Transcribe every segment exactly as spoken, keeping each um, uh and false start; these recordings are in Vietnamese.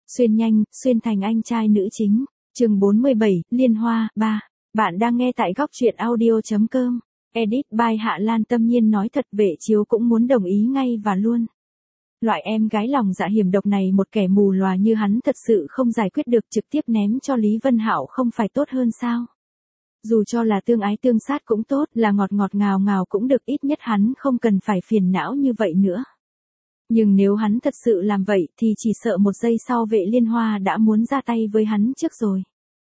Xuyên nhanh, xuyên thành anh trai nữ chính. Chương bốn mươi bảy, Liên Hoa, ba. Bạn đang nghe tại góc truyện audio chấm com. Edit by Hạ Lan. Tâm Nhiên nói thật, Vệ Chiếu cũng muốn đồng ý ngay và luôn. Loại em gái lòng dạ hiểm độc này một kẻ mù lòa như hắn thật sự không giải quyết được, trực tiếp ném cho Lý Vân Hạo không phải tốt hơn sao? Dù cho là tương ái tương sát cũng tốt, là ngọt ngọt ngào ngào cũng được, ít nhất hắn không cần phải phiền não như vậy nữa. Nhưng nếu hắn thật sự làm vậy thì chỉ sợ một giây sau Vệ Liên Hoa đã muốn ra tay với hắn trước rồi.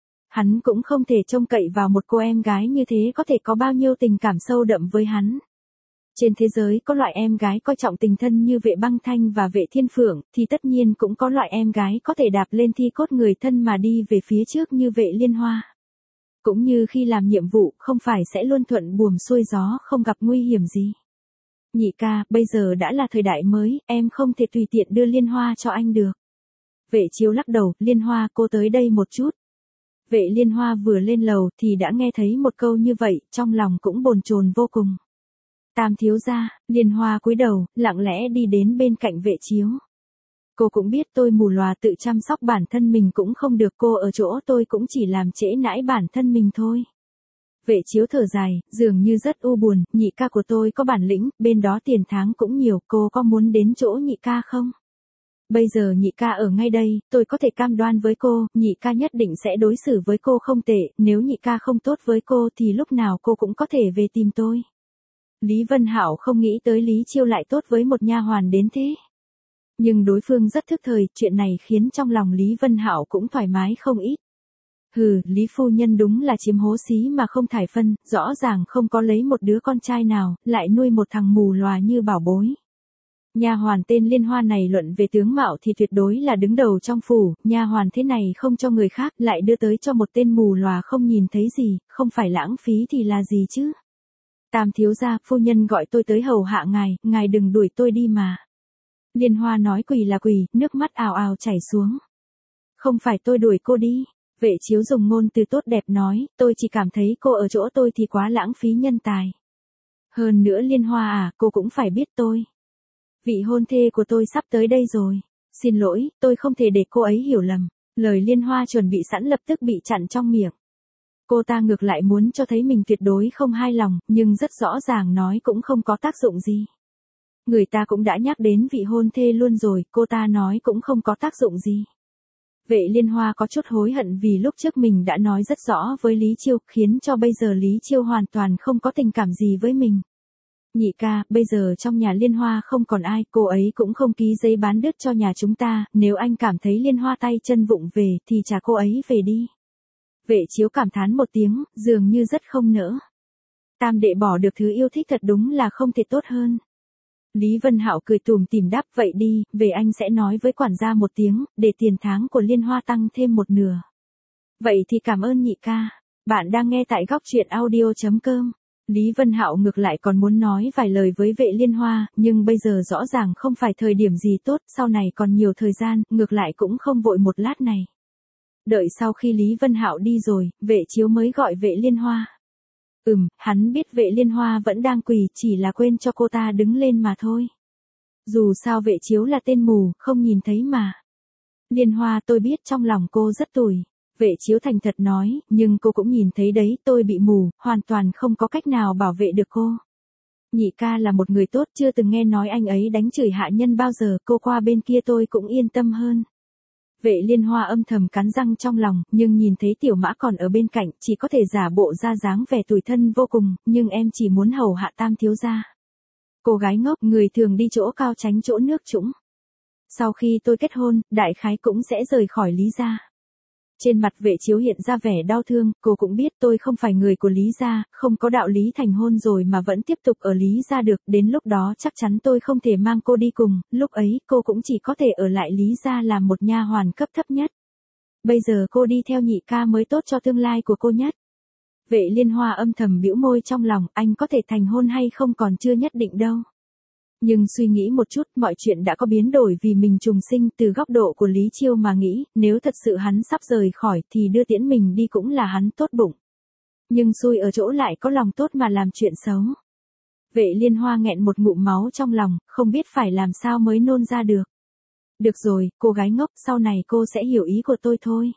Hắn cũng không thể trông cậy vào một cô em gái như thế có thể có bao nhiêu tình cảm sâu đậm với hắn. Trên thế giới có loại em gái coi trọng tình thân như Vệ Băng Thanh và Vệ Thiên Phượng, thì tất nhiên cũng có loại em gái có thể đạp lên thi cốt người thân mà đi về phía trước như Vệ Liên Hoa. Cũng như khi làm nhiệm vụ, không phải sẽ luôn thuận buồm xuôi gió, không gặp nguy hiểm gì. Nhị ca, bây giờ đã là thời đại mới, em không thể tùy tiện đưa Liên Hoa cho anh được. Vệ Chiếu lắc đầu, Liên Hoa, cô tới đây một chút. Vệ Liên Hoa vừa lên lầu thì đã nghe thấy một câu như vậy, trong lòng cũng bồn chồn vô cùng. Tam thiếu gia. Liên Hoa cúi đầu, lặng lẽ đi đến bên cạnh Vệ Chiếu. Cô cũng biết tôi mù lòa, tự chăm sóc bản thân mình cũng không được, cô ở chỗ tôi cũng chỉ làm trễ nãi bản thân mình thôi. Vệ Chiếu thở dài, dường như rất u buồn, nhị ca của tôi có bản lĩnh, bên đó tiền tháng cũng nhiều, cô có muốn đến chỗ nhị ca không? Bây giờ nhị ca ở ngay đây, tôi có thể cam đoan với cô, nhị ca nhất định sẽ đối xử với cô không tệ, nếu nhị ca không tốt với cô thì lúc nào cô cũng có thể về tìm tôi. Lý Vân Hạo không nghĩ tới Lý Chiêu lại tốt với một nha hoàn đến thế. Nhưng đối phương rất thức thời, chuyện này khiến trong lòng Lý Vân Hạo cũng thoải mái không ít. Hừ, Lý phu nhân đúng là chiếm hố xí mà không thải phân, rõ ràng không có lấy một đứa con trai nào, lại nuôi một thằng mù lòa như bảo bối. Nha hoàn tên Liên Hoa này luận về tướng mạo thì tuyệt đối là đứng đầu trong phủ, nha hoàn thế này không cho người khác, lại đưa tới cho một tên mù lòa không nhìn thấy gì, không phải lãng phí thì là gì chứ? Tam thiếu gia, phu nhân gọi tôi tới hầu hạ ngài, ngài đừng đuổi tôi đi mà. Liên Hoa nói quỳ là quỳ, nước mắt ào ào chảy xuống. Không phải tôi đuổi cô đi. Vệ Chiếu dùng ngôn từ tốt đẹp nói, tôi chỉ cảm thấy cô ở chỗ tôi thì quá lãng phí nhân tài. Hơn nữa Liên Hoa à, cô cũng phải biết tôi. Vị hôn thê của tôi sắp tới đây rồi. Xin lỗi, tôi không thể để cô ấy hiểu lầm. Lời Liên Hoa chuẩn bị sẵn lập tức bị chặn trong miệng. Cô ta ngược lại muốn cho thấy mình tuyệt đối không hài lòng, nhưng rất rõ ràng nói cũng không có tác dụng gì. Người ta cũng đã nhắc đến vị hôn thê luôn rồi, cô ta nói cũng không có tác dụng gì. Vệ Liên Hoa có chút hối hận vì lúc trước mình đã nói rất rõ với Lý Chiêu, khiến cho bây giờ Lý Chiêu hoàn toàn không có tình cảm gì với mình. Nhị ca, bây giờ trong nhà Liên Hoa không còn ai, cô ấy cũng không ký giấy bán đứt cho nhà chúng ta, nếu anh cảm thấy Liên Hoa tay chân vụng về thì trả cô ấy về đi. Vệ Chiếu cảm thán một tiếng, dường như rất không nỡ. Tam đệ bỏ được thứ yêu thích thật đúng là không thể tốt hơn. Lý Vân Hạo cười tủm tỉm đáp, vậy đi, về anh sẽ nói với quản gia một tiếng, để tiền tháng của Liên Hoa tăng thêm một nửa. Vậy thì cảm ơn nhị ca. Bạn đang nghe tại góc truyện audio chấm com. Lý Vân Hạo ngược lại còn muốn nói vài lời với Vệ Liên Hoa, nhưng bây giờ rõ ràng không phải thời điểm gì tốt, sau này còn nhiều thời gian, ngược lại cũng không vội một lát này. Đợi sau khi Lý Vân Hạo đi rồi, Vệ Chiếu mới gọi Vệ Liên Hoa. Ừm, hắn biết Vệ Liên Hoa vẫn đang quỳ, chỉ là quên cho cô ta đứng lên mà thôi. Dù sao Vệ Chiếu là tên mù, không nhìn thấy mà. Liên Hoa, tôi biết trong lòng cô rất tủi. Vệ Chiếu thành thật nói, nhưng cô cũng nhìn thấy đấy, tôi bị mù, hoàn toàn không có cách nào bảo vệ được cô. Nhị ca là một người tốt, chưa từng nghe nói anh ấy đánh chửi hạ nhân bao giờ, cô qua bên kia tôi cũng yên tâm hơn. Vệ Liên Hoa âm thầm cắn răng trong lòng, nhưng nhìn thấy Tiểu Mã còn ở bên cạnh, chỉ có thể giả bộ ra dáng vẻ tủi thân vô cùng, nhưng em chỉ muốn hầu hạ Tam thiếu gia. Cô gái ngốc, người thường đi chỗ cao tránh chỗ nước trũng. Sau khi tôi kết hôn, đại khái cũng sẽ rời khỏi Lý gia. Trên mặt Vệ Chiếu hiện ra vẻ đau thương, cô cũng biết tôi không phải người của Lý gia, không có đạo lý thành hôn rồi mà vẫn tiếp tục ở Lý gia được, đến lúc đó chắc chắn tôi không thể mang cô đi cùng, lúc ấy cô cũng chỉ có thể ở lại Lý gia làm một nha hoàn cấp thấp nhất. Bây giờ cô đi theo nhị ca mới tốt cho tương lai của cô nhất. Vệ Liên Hoa âm thầm bĩu môi trong lòng, anh có thể thành hôn hay không còn chưa nhất định đâu. Nhưng suy nghĩ một chút, mọi chuyện đã có biến đổi vì mình trùng sinh, từ góc độ của Lý Chiêu mà nghĩ, nếu thật sự hắn sắp rời khỏi thì đưa tiễn mình đi cũng là hắn tốt bụng. Nhưng xui ở chỗ lại có lòng tốt mà làm chuyện xấu. Vệ Liên Hoa nghẹn một ngụm máu trong lòng, không biết phải làm sao mới nôn ra được. Được rồi, cô gái ngốc, sau này cô sẽ hiểu ý của tôi thôi.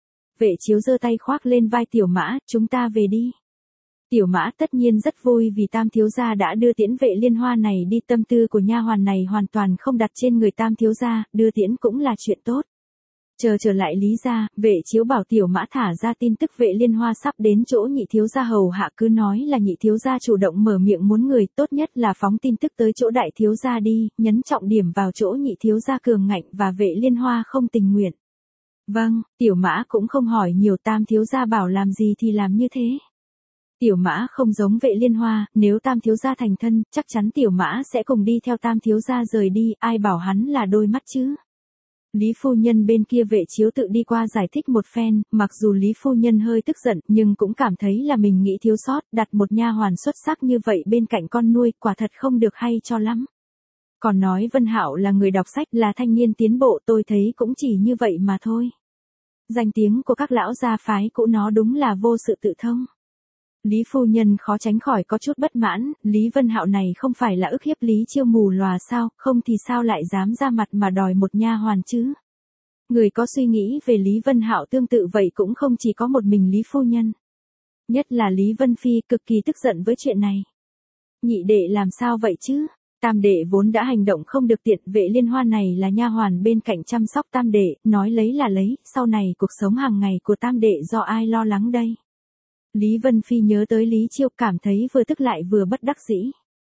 Vệ chiếu giơ tay khoác lên vai Tiểu Mã, chúng ta về đi. Tiểu Mã tất nhiên rất vui vì Tam thiếu gia đã đưa tiễn Vệ Liên Hoa này đi, tâm tư của nha hoàn này hoàn toàn không đặt trên người Tam thiếu gia, đưa tiễn cũng là chuyện tốt. Chờ trở lại Lý gia, Vệ chiếu bảo Tiểu Mã thả ra tin tức Vệ Liên Hoa sắp đến chỗ nhị thiếu gia hầu hạ, cứ nói là nhị thiếu gia chủ động mở miệng muốn người, tốt nhất là phóng tin tức tới chỗ đại thiếu gia đi, nhấn trọng điểm vào chỗ nhị thiếu gia cường ngạnh và Vệ Liên Hoa không tình nguyện. Vâng, Tiểu Mã cũng không hỏi nhiều, Tam thiếu gia bảo làm gì thì làm như thế. Tiểu Mã không giống Vệ Liên Hoa, nếu Tam thiếu gia thành thân, chắc chắn Tiểu Mã sẽ cùng đi theo Tam thiếu gia rời đi, ai bảo hắn là đôi mắt chứ. Lý phu nhân bên kia Vệ chiếu tự đi qua giải thích một phen, mặc dù Lý phu nhân hơi tức giận, nhưng cũng cảm thấy là mình nghĩ thiếu sót, đặt một nha hoàn xuất sắc như vậy bên cạnh con nuôi, quả thật không được hay cho lắm. Còn nói Vân Hạo là người đọc sách, là thanh niên tiến bộ, tôi thấy cũng chỉ như vậy mà thôi. Danh tiếng của các lão gia phái cũ nó đúng là vô sự tự thông. Lý phu nhân khó tránh khỏi có chút bất mãn, Lý Vân Hạo này không phải là ức hiếp Lý Chiêu mù lòa sao, không thì sao lại dám ra mặt mà đòi một nha hoàn chứ. Người có suy nghĩ về Lý Vân Hạo tương tự vậy cũng không chỉ có một mình Lý phu nhân. Nhất là Lý Vân Phi cực kỳ tức giận với chuyện này. Nhị đệ làm sao vậy chứ? Tam đệ vốn đã hành động không được tiện, Vệ Liên Hoa này là nha hoàn bên cạnh chăm sóc tam đệ, nói lấy là lấy, sau này cuộc sống hàng ngày của tam đệ do ai lo lắng đây? Lý Vân Phi nhớ tới Lý Chiêu, cảm thấy vừa tức lại vừa bất đắc dĩ.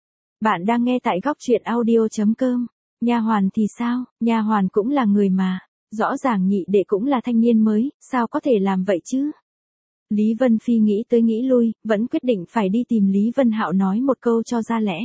Bạn đang nghe tại góc truyện audio chấm com. Nha hoàn thì sao, nha hoàn cũng là người mà, rõ ràng nhị đệ cũng là thanh niên mới, sao có thể làm vậy chứ? Lý Vân Phi nghĩ tới nghĩ lui, vẫn quyết định phải đi tìm Lý Vân Hạo nói một câu cho ra lẽ.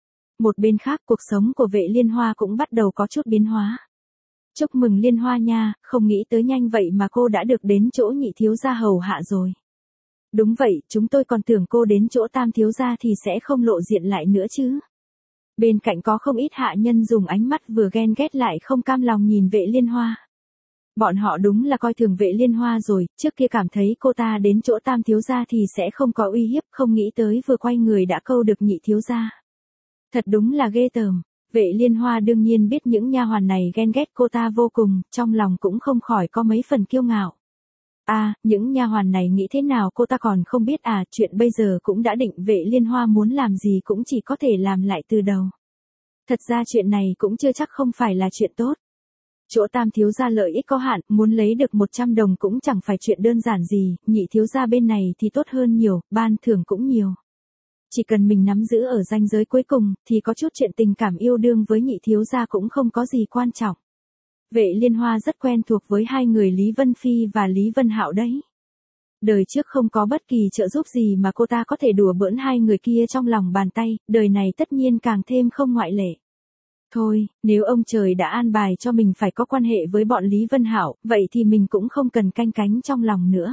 Một bên khác, cuộc sống của Vệ Liên Hoa cũng bắt đầu có chút biến hóa. Chúc mừng Liên Hoa nha, không nghĩ tới nhanh vậy mà cô đã được đến chỗ nhị thiếu gia hầu hạ rồi. Đúng vậy, chúng tôi còn tưởng cô đến chỗ Tam thiếu gia thì sẽ không lộ diện lại nữa chứ. Bên cạnh có không ít hạ nhân dùng ánh mắt vừa ghen ghét lại không cam lòng nhìn Vệ Liên Hoa. Bọn họ đúng là coi thường Vệ Liên Hoa rồi, trước kia cảm thấy cô ta đến chỗ Tam thiếu gia thì sẽ không có uy hiếp, không nghĩ tới vừa quay người đã câu được nhị thiếu gia. Thật đúng là ghê tởm. Vệ Liên Hoa đương nhiên biết những nha hoàn này ghen ghét cô ta vô cùng, trong lòng cũng không khỏi có mấy phần kiêu ngạo. À, những nha hoàn này nghĩ thế nào cô ta còn không biết à, chuyện bây giờ cũng đã định, Vệ Liên Hoa muốn làm gì cũng chỉ có thể làm lại từ đầu. Thật ra chuyện này cũng chưa chắc không phải là chuyện tốt. Chỗ Tam thiếu gia lợi ích có hạn, muốn lấy được một trăm đồng cũng chẳng phải chuyện đơn giản gì, nhị thiếu gia bên này thì tốt hơn nhiều, ban thưởng cũng nhiều. Chỉ cần mình nắm giữ ở ranh giới cuối cùng, thì có chút chuyện tình cảm yêu đương với nhị thiếu gia cũng không có gì quan trọng. Vệ Liên Hoa rất quen thuộc với hai người Lý Vân Phi và Lý Vân Hạo đấy. Đời trước không có bất kỳ trợ giúp gì mà cô ta có thể đùa bỡn hai người kia trong lòng bàn tay, đời này tất nhiên càng thêm không ngoại lệ. Thôi, nếu ông trời đã an bài cho mình phải có quan hệ với bọn Lý Vân Hạo, vậy thì mình cũng không cần canh cánh trong lòng nữa.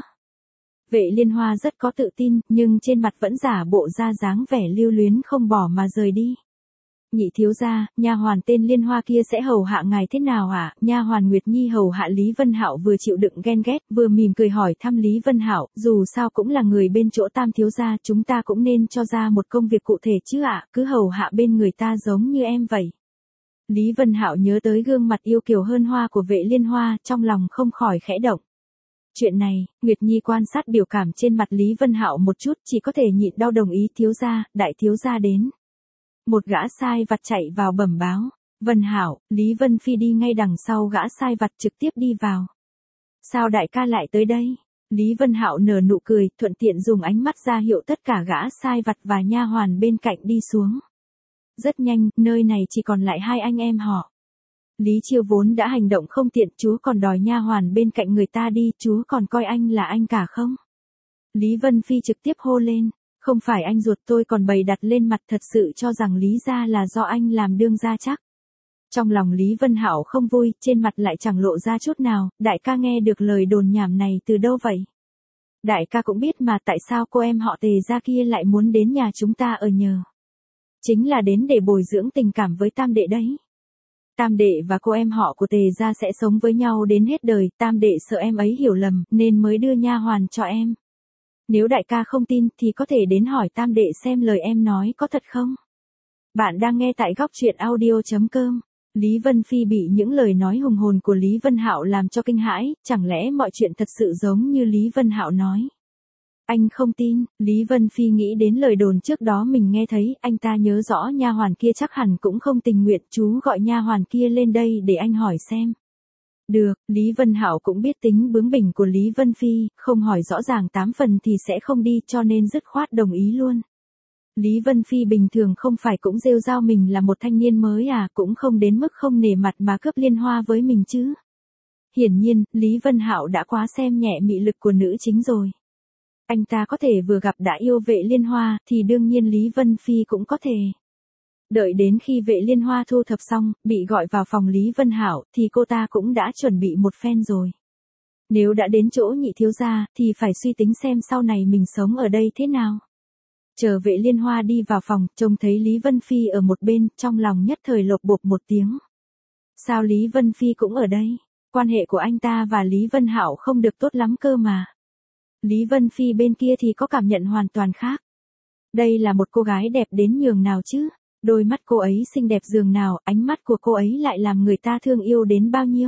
Vệ Liên Hoa rất có tự tin, nhưng trên mặt vẫn giả bộ ra dáng vẻ lưu luyến không bỏ mà rời đi. Nhị thiếu gia, nha hoàn tên Liên Hoa kia sẽ hầu hạ ngài thế nào hả? Nha hoàn Nguyệt Nhi hầu hạ Lý Vân Hạo vừa chịu đựng ghen ghét, vừa mỉm cười hỏi thăm Lý Vân Hạo, dù sao cũng là người bên chỗ Tam thiếu gia, chúng ta cũng nên cho ra một công việc cụ thể chứ ạ, cứ hầu hạ bên người ta giống như em vậy. Lý Vân Hạo nhớ tới gương mặt yêu kiều hơn hoa của Vệ Liên Hoa, trong lòng không khỏi khẽ động. Chuyện này, Nguyệt Nhi quan sát biểu cảm trên mặt Lý Vân Hạo một chút, chỉ có thể nhịn đau đồng ý, thiếu gia, đại thiếu gia đến. Một gã sai vặt chạy vào bẩm báo, Vân Hạo, Lý Vân Phi đi ngay đằng sau gã sai vặt trực tiếp đi vào. Sao đại ca lại tới đây? Lý Vân Hạo nở nụ cười, thuận tiện dùng ánh mắt ra hiệu tất cả gã sai vặt và nha hoàn bên cạnh đi xuống. Rất nhanh, nơi này chỉ còn lại hai anh em họ. Lý Chiêu vốn đã hành động không tiện, chú còn đòi nha hoàn bên cạnh người ta đi, chú còn coi anh là anh cả không? Lý Vân Phi trực tiếp hô lên, không phải anh ruột tôi còn bày đặt lên mặt, thật sự cho rằng Lý gia là do anh làm đương gia chắc. Trong lòng Lý Vân Hạo không vui, trên mặt lại chẳng lộ ra chút nào, đại ca nghe được lời đồn nhảm này từ đâu vậy? Đại ca cũng biết mà, tại sao cô em họ Tề gia kia lại muốn đến nhà chúng ta ở nhờ? Chính là đến để bồi dưỡng tình cảm với tam đệ đấy. Tam đệ và cô em họ của Tề gia sẽ sống với nhau đến hết đời, tam đệ sợ em ấy hiểu lầm, nên mới đưa nha hoàn cho em. Nếu đại ca không tin thì có thể đến hỏi tam đệ xem lời em nói có thật không. Bạn đang nghe tại góc truyện audio chấm com. Lý Vân Phi bị những lời nói hùng hồn của Lý Vân Hạo làm cho kinh hãi, chẳng lẽ mọi chuyện thật sự giống như Lý Vân Hạo nói. Anh không tin, Lý Vân Phi nghĩ đến lời đồn trước đó mình nghe thấy, anh ta nhớ rõ nha hoàn kia chắc hẳn cũng không tình nguyện, chú gọi nha hoàn kia lên đây để anh hỏi xem. Được, Lý Vân Hạo cũng biết tính bướng bỉnh của Lý Vân Phi, không hỏi rõ ràng tám phần thì sẽ không đi cho nên dứt khoát đồng ý luôn. Lý Vân Phi bình thường không phải cũng rêu rao mình là một thanh niên mới à, cũng không đến mức không nể mặt mà cướp liên hoa với mình chứ. Hiển nhiên, Lý Vân Hạo đã quá xem nhẹ mị lực của nữ chính rồi. Anh ta có thể vừa gặp đã yêu vệ liên hoa, thì đương nhiên Lý Vân Phi cũng có thể. Đợi đến khi vệ liên hoa thu thập xong, bị gọi vào phòng Lý Vân Hạo, thì cô ta cũng đã chuẩn bị một phen rồi. Nếu đã đến chỗ nhị thiếu gia, thì phải suy tính xem sau này mình sống ở đây thế nào. Chờ vệ liên hoa đi vào phòng, trông thấy Lý Vân Phi ở một bên, trong lòng nhất thời lột bột một tiếng. Sao Lý Vân Phi cũng ở đây? Quan hệ của anh ta và Lý Vân Hạo không được tốt lắm cơ mà. Lý Vân Phi bên kia thì có cảm nhận hoàn toàn khác. Đây là một cô gái đẹp đến nhường nào chứ? Đôi mắt cô ấy xinh đẹp dường nào, ánh mắt của cô ấy lại làm người ta thương yêu đến bao nhiêu?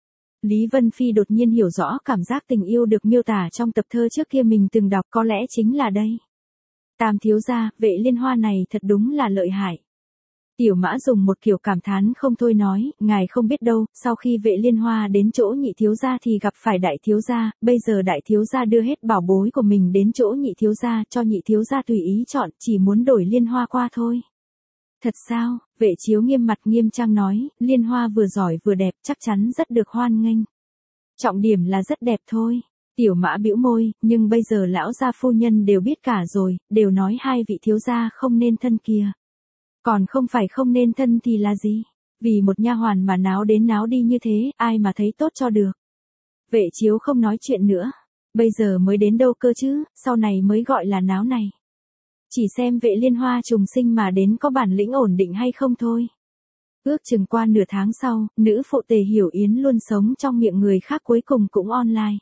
Lý Vân Phi đột nhiên hiểu rõ cảm giác tình yêu được miêu tả trong tập thơ trước kia mình từng đọc, có lẽ chính là đây. Tam thiếu gia, vệ liên hoa này thật đúng là lợi hại. Tiểu Mã dùng một kiểu cảm thán không thôi nói, ngài không biết đâu, sau khi vệ liên hoa đến chỗ nhị thiếu gia thì gặp phải đại thiếu gia, bây giờ đại thiếu gia đưa hết bảo bối của mình đến chỗ nhị thiếu gia, cho nhị thiếu gia tùy ý chọn, chỉ muốn đổi liên hoa qua thôi. Thật sao? Vệ Chiếu nghiêm mặt nghiêm trang nói, liên hoa vừa giỏi vừa đẹp, chắc chắn rất được hoan nghênh. Trọng điểm là rất đẹp thôi. Tiểu Mã bĩu môi, nhưng bây giờ lão gia phu nhân đều biết cả rồi, đều nói hai vị thiếu gia không nên thân kìa. Còn không phải không nên thân thì là gì? Vì một nha hoàn mà náo đến náo đi như thế, ai mà thấy tốt cho được. Vệ Chiếu không nói chuyện nữa. Bây giờ mới đến đâu cơ chứ, sau này mới gọi là náo này. Chỉ xem vệ liên hoa trùng sinh mà đến có bản lĩnh ổn định hay không thôi. Ước chừng qua nửa tháng sau, nữ phụ Tề Hiểu Yến luôn sống trong miệng người khác cuối cùng cũng online.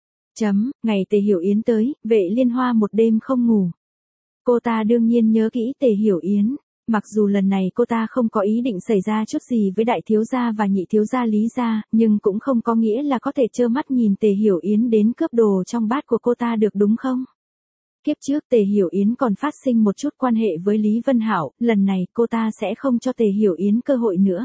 Chấm, ngày Tề Hiểu Yến tới, vệ liên hoa một đêm không ngủ. Cô ta đương nhiên nhớ kỹ Tề Hiểu Yến, mặc dù lần này cô ta không có ý định xảy ra chút gì với đại thiếu gia và nhị thiếu gia Lý gia, nhưng cũng không có nghĩa là có thể trơ mắt nhìn Tề Hiểu Yến đến cướp đồ trong bát của cô ta được đúng không? Kiếp trước Tề Hiểu Yến còn phát sinh một chút quan hệ với Lý Vân Hạo, lần này cô ta sẽ không cho Tề Hiểu Yến cơ hội nữa.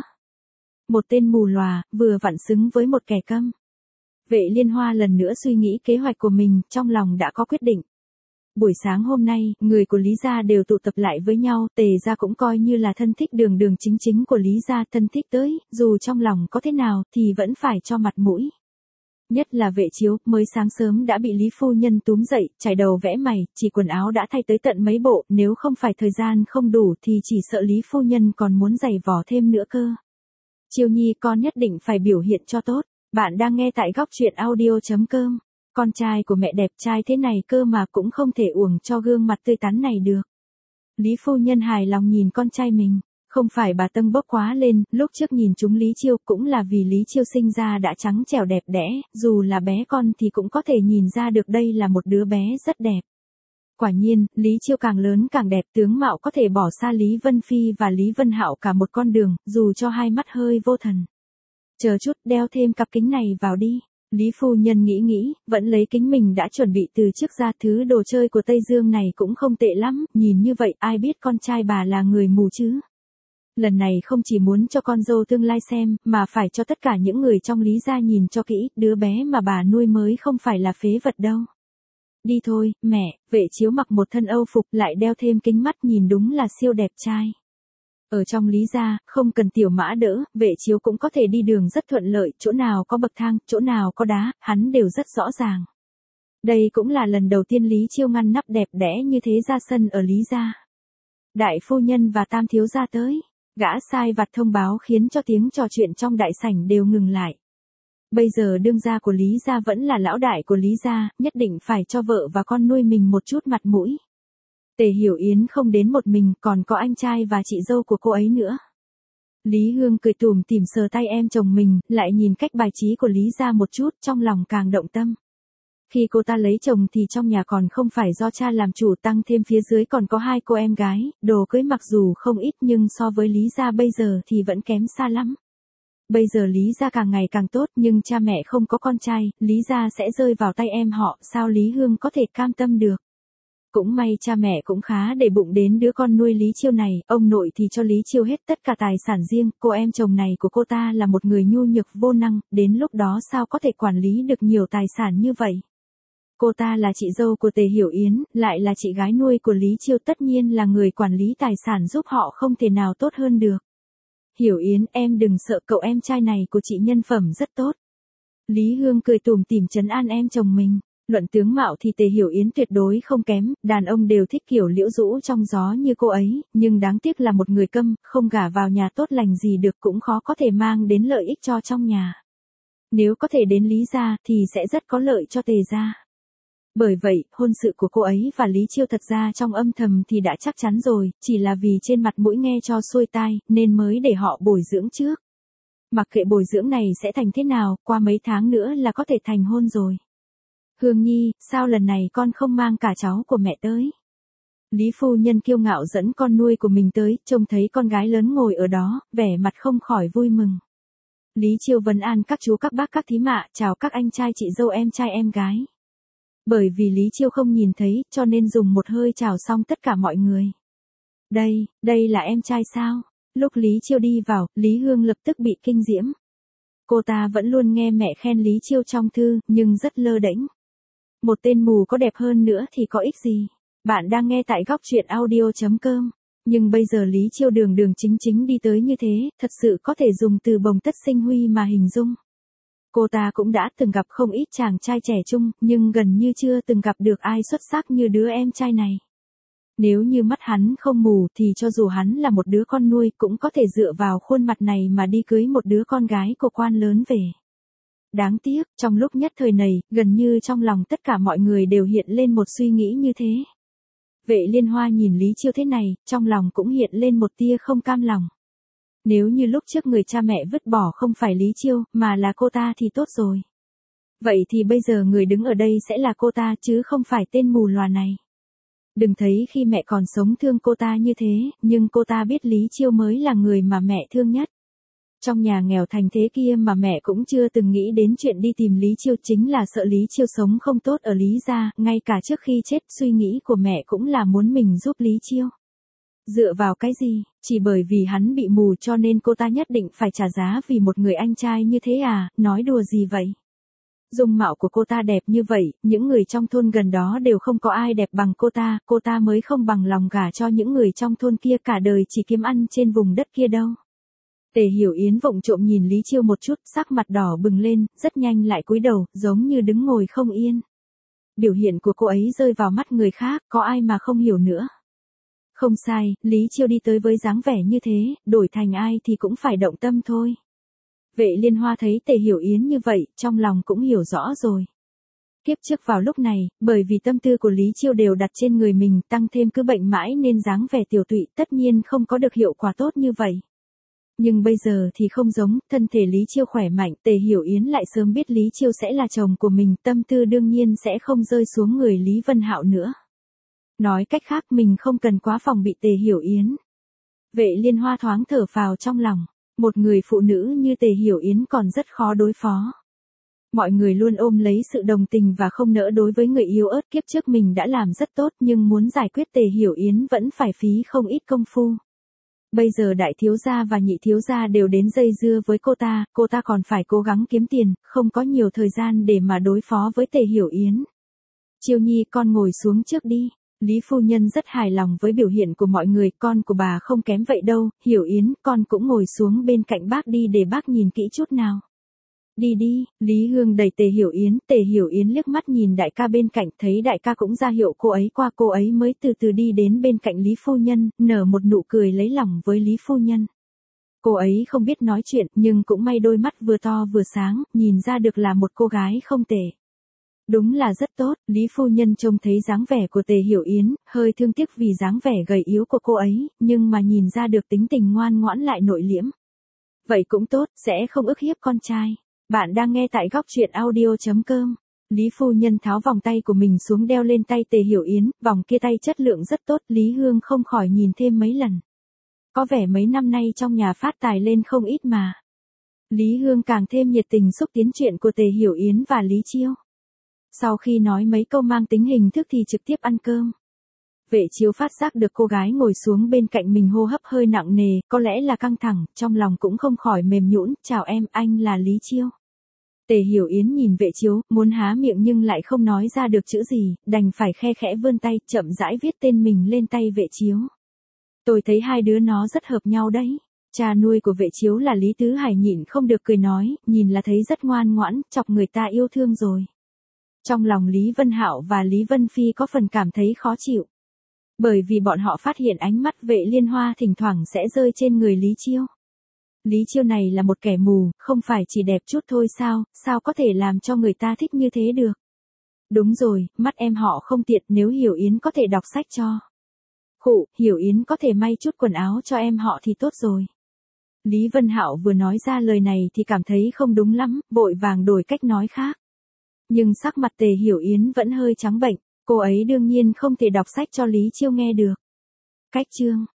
Một tên mù lòa, vừa vặn xứng với một kẻ câm. Vệ liên hoa lần nữa suy nghĩ kế hoạch của mình, trong lòng đã có quyết định. Buổi sáng hôm nay, người của Lý gia đều tụ tập lại với nhau, Tề gia cũng coi như là thân thích đường đường chính chính của Lý gia, thân thích tới, dù trong lòng có thế nào, thì vẫn phải cho mặt mũi. Nhất là Vệ Chiếu, mới sáng sớm đã bị Lý phu nhân túm dậy, chải đầu vẽ mày, chỉ quần áo đã thay tới tận mấy bộ, nếu không phải thời gian không đủ thì chỉ sợ Lý phu nhân còn muốn giày vò thêm nữa cơ. Chiêu Nhi con nhất định phải biểu hiện cho tốt. Bạn đang nghe tại góc truyện audio chấm com. Con trai của mẹ đẹp trai thế này cơ mà cũng không thể uổng cho gương mặt tươi tắn này được. Lý phu nhân hài lòng nhìn con trai mình. Không phải bà tâng bốc quá lên, lúc trước nhìn chúng Lý Chiêu cũng là vì Lý Chiêu sinh ra đã trắng trẻo đẹp đẽ, dù là bé con thì cũng có thể nhìn ra được đây là một đứa bé rất đẹp. Quả nhiên, Lý Chiêu càng lớn càng đẹp, tướng mạo có thể bỏ xa Lý Vân Phi và Lý Vân Hạo cả một con đường, dù cho hai mắt hơi vô thần. Chờ chút, đeo thêm cặp kính này vào đi. Lý phu nhân nghĩ nghĩ, vẫn lấy kính mình đã chuẩn bị từ trước ra, thứ đồ chơi của Tây Dương này cũng không tệ lắm, nhìn như vậy ai biết con trai bà là người mù chứ. Lần này không chỉ muốn cho con dâu tương lai xem, mà phải cho tất cả những người trong Lý gia nhìn cho kỹ, đứa bé mà bà nuôi mới không phải là phế vật đâu. Đi thôi, mẹ. Vệ Chiếu mặc một thân âu phục lại đeo thêm kính mắt, nhìn đúng là siêu đẹp trai. Ở trong Lý gia, không cần Tiểu Mã đỡ, Vệ Chiếu cũng có thể đi đường rất thuận lợi, chỗ nào có bậc thang, chỗ nào có đá, hắn đều rất rõ ràng. Đây cũng là lần đầu tiên Lý Chiêu ngăn nắp đẹp đẽ như thế ra sân ở Lý gia. Đại phu nhân và tam thiếu gia tới. Gã sai vặt thông báo khiến cho tiếng trò chuyện trong đại sảnh đều ngừng lại. Bây giờ đương gia của Lý gia vẫn là lão đại của Lý gia, nhất định phải cho vợ và con nuôi mình một chút mặt mũi. Tề Hiểu Yến không đến một mình, còn có anh trai và chị dâu của cô ấy nữa. Lý Hương cười tủm tỉm sờ tay em chồng mình, lại nhìn cách bài trí của Lý gia một chút, trong lòng càng động tâm. Khi cô ta lấy chồng thì trong nhà còn không phải do cha làm chủ, tăng thêm phía dưới còn có hai cô em gái, đồ cưới mặc dù không ít nhưng so với Lý gia bây giờ thì vẫn kém xa lắm. Bây giờ Lý gia càng ngày càng tốt nhưng cha mẹ không có con trai, Lý gia sẽ rơi vào tay em họ, sao Lý Hương có thể cam tâm được. Cũng may cha mẹ cũng khá để bụng đến đứa con nuôi Lý Chiêu này, ông nội thì cho Lý Chiêu hết tất cả tài sản riêng, cô em chồng này của cô ta là một người nhu nhược vô năng, đến lúc đó sao có thể quản lý được nhiều tài sản như vậy. Cô ta là chị dâu của Tề Hiểu Yến, lại là chị gái nuôi của Lý Chiêu, tất nhiên là người quản lý tài sản giúp họ không thể nào tốt hơn được. Hiểu Yến, em đừng sợ, cậu em trai này của chị nhân phẩm rất tốt. Lý Hương cười tủm tỉm trấn an em chồng mình. Luận tướng mạo thì Tề Hiểu Yến tuyệt đối không kém, đàn ông đều thích kiểu liễu rũ trong gió như cô ấy, nhưng đáng tiếc là một người câm, không gả vào nhà tốt lành gì được cũng khó có thể mang đến lợi ích cho trong nhà. Nếu có thể đến Lý gia thì sẽ rất có lợi cho Tề gia. Bởi vậy, hôn sự của cô ấy và Lý Chiêu thật ra trong âm thầm thì đã chắc chắn rồi, chỉ là vì trên mặt mũi nghe cho xuôi tai, nên mới để họ bồi dưỡng trước. Mặc kệ bồi dưỡng này sẽ thành thế nào, qua mấy tháng nữa là có thể thành hôn rồi. Hương Nhi, sao lần này con không mang cả cháu của mẹ tới? Lý phu nhân kiêu ngạo dẫn con nuôi của mình tới, trông thấy con gái lớn ngồi ở đó, vẻ mặt không khỏi vui mừng. Lý Chiêu vấn an các chú các bác các thím mạ, chào các anh trai chị dâu em trai em gái. Bởi vì Lý Chiêu không nhìn thấy, cho nên dùng một hơi chào xong tất cả mọi người. Đây, đây là em trai sao? Lúc Lý Chiêu đi vào, Lý Hương lập tức bị kinh diễm. Cô ta vẫn luôn nghe mẹ khen Lý Chiêu trong thư, nhưng rất lơ đễnh. Một tên mù có đẹp hơn nữa thì có ích gì? Bạn đang nghe tại góc truyện audio chấm com. Nhưng bây giờ Lý Chiêu đường đường chính chính đi tới như thế, thật sự có thể dùng từ bồng tất sinh huy mà hình dung. Cô ta cũng đã từng gặp không ít chàng trai trẻ trung, nhưng gần như chưa từng gặp được ai xuất sắc như đứa em trai này. Nếu như mắt hắn không mù thì cho dù hắn là một đứa con nuôi cũng có thể dựa vào khuôn mặt này mà đi cưới một đứa con gái của quan lớn về. Đáng tiếc, trong lúc nhất thời này, gần như trong lòng tất cả mọi người đều hiện lên một suy nghĩ như thế. Vệ Liên Hoa nhìn Lý Chiêu thế này, trong lòng cũng hiện lên một tia không cam lòng. Nếu như lúc trước người cha mẹ vứt bỏ không phải Lý Chiêu, mà là cô ta thì tốt rồi. Vậy thì bây giờ người đứng ở đây sẽ là cô ta chứ không phải tên mù lòa này. Đừng thấy khi mẹ còn sống thương cô ta như thế, nhưng cô ta biết Lý Chiêu mới là người mà mẹ thương nhất. Trong nhà nghèo thành thế kia mà mẹ cũng chưa từng nghĩ đến chuyện đi tìm Lý Chiêu, chính là sợ Lý Chiêu sống không tốt ở Lý gia, ngay cả trước khi chết suy nghĩ của mẹ cũng là muốn mình giúp Lý Chiêu. Dựa vào cái gì, chỉ bởi vì hắn bị mù cho nên cô ta nhất định phải trả giá vì một người anh trai như thế à, nói đùa gì vậy? Dung mạo của cô ta đẹp như vậy, những người trong thôn gần đó đều không có ai đẹp bằng cô ta, cô ta mới không bằng lòng gả cho những người trong thôn kia, cả đời chỉ kiếm ăn trên vùng đất kia đâu. Tề Hiểu Yến vụng trộm nhìn Lý Chiêu một chút, sắc mặt đỏ bừng lên, rất nhanh lại cúi đầu, giống như đứng ngồi không yên. Biểu hiện của cô ấy rơi vào mắt người khác, có ai mà không hiểu nữa. Không sai, Lý Chiêu đi tới với dáng vẻ như thế, đổi thành ai thì cũng phải động tâm thôi. Vệ Liên Hoa thấy Tề Hiểu Yến như vậy, trong lòng cũng hiểu rõ rồi. Kiếp trước vào lúc này, bởi vì tâm tư của Lý Chiêu đều đặt trên người mình, tăng thêm cứ bệnh mãi nên dáng vẻ tiểu tụy tất nhiên không có được hiệu quả tốt như vậy. Nhưng bây giờ thì không giống, thân thể Lý Chiêu khỏe mạnh, Tề Hiểu Yến lại sớm biết Lý Chiêu sẽ là chồng của mình, tâm tư đương nhiên sẽ không rơi xuống người Lý Vân Hạo nữa. Nói cách khác mình không cần quá phòng bị Tề Hiểu Yến. Vệ Liên Hoa thoáng thở phào trong lòng, một người phụ nữ như Tề Hiểu Yến còn rất khó đối phó. Mọi người luôn ôm lấy sự đồng tình và không nỡ đối với người yếu ớt, kiếp trước mình đã làm rất tốt nhưng muốn giải quyết Tề Hiểu Yến vẫn phải phí không ít công phu. Bây giờ đại thiếu gia và nhị thiếu gia đều đến dây dưa với cô ta, cô ta còn phải cố gắng kiếm tiền, không có nhiều thời gian để mà đối phó với Tề Hiểu Yến. Chiêu Nhi, con ngồi xuống trước đi. Lý phu nhân rất hài lòng với biểu hiện của mọi người, con của bà không kém vậy đâu, Hiểu Yến, con cũng ngồi xuống bên cạnh bác đi để bác nhìn kỹ chút nào. Đi đi, Lý Hương đẩy Tề Hiểu Yến, Tề Hiểu Yến liếc mắt nhìn đại ca bên cạnh, thấy đại ca cũng ra hiệu cô ấy qua, cô ấy mới từ từ đi đến bên cạnh Lý phu nhân, nở một nụ cười lấy lòng với Lý phu nhân. Cô ấy không biết nói chuyện, nhưng cũng may đôi mắt vừa to vừa sáng, nhìn ra được là một cô gái không tệ. Đúng là rất tốt, Lý phu nhân trông thấy dáng vẻ của Tề Hiểu Yến, hơi thương tiếc vì dáng vẻ gầy yếu của cô ấy, nhưng mà nhìn ra được tính tình ngoan ngoãn lại nội liễm. Vậy cũng tốt, sẽ không ức hiếp con trai. Bạn đang nghe tại góc truyện audio chấm com. Lý phu nhân tháo vòng tay của mình xuống đeo lên tay Tề Hiểu Yến, vòng kia tay chất lượng rất tốt, Lý Hương không khỏi nhìn thêm mấy lần. Có vẻ mấy năm nay trong nhà phát tài lên không ít mà. Lý Hương càng thêm nhiệt tình xúc tiến chuyện của Tề Hiểu Yến và Lý Chiêu. Sau khi nói mấy câu mang tính hình thức thì trực tiếp ăn cơm. Vệ Chiếu phát giác được cô gái ngồi xuống bên cạnh mình hô hấp hơi nặng nề, có lẽ là căng thẳng, trong lòng cũng không khỏi mềm nhũn. Chào em, anh là Lý Chiêu. Tề Hiểu Yến nhìn Vệ Chiếu, muốn há miệng nhưng lại không nói ra được chữ gì, đành phải khe khẽ vươn tay, chậm rãi viết tên mình lên tay Vệ Chiếu. Tôi thấy hai đứa nó rất hợp nhau đấy. Cha nuôi của Vệ Chiếu là Lý Tứ Hải nhịn không được cười nói, nhìn là thấy rất ngoan ngoãn, chọc người ta yêu thương rồi. Trong lòng Lý Vân Hạo và Lý Vân Phi có phần cảm thấy khó chịu. Bởi vì bọn họ phát hiện ánh mắt Vệ Liên Hoa thỉnh thoảng sẽ rơi trên người Lý Chiêu. Lý Chiêu này là một kẻ mù, không phải chỉ đẹp chút thôi sao, sao có thể làm cho người ta thích như thế được. Đúng rồi, mắt em họ không tiện, nếu Hiểu Yến có thể đọc sách cho. Khụ, Hiểu Yến có thể may chút quần áo cho em họ thì tốt rồi. Lý Vân Hạo vừa nói ra lời này thì cảm thấy không đúng lắm, vội vàng đổi cách nói khác. Nhưng sắc mặt Tề Hiểu Yến vẫn hơi trắng bệch, cô ấy đương nhiên không thể đọc sách cho Lý Chiêu nghe được. Cách chương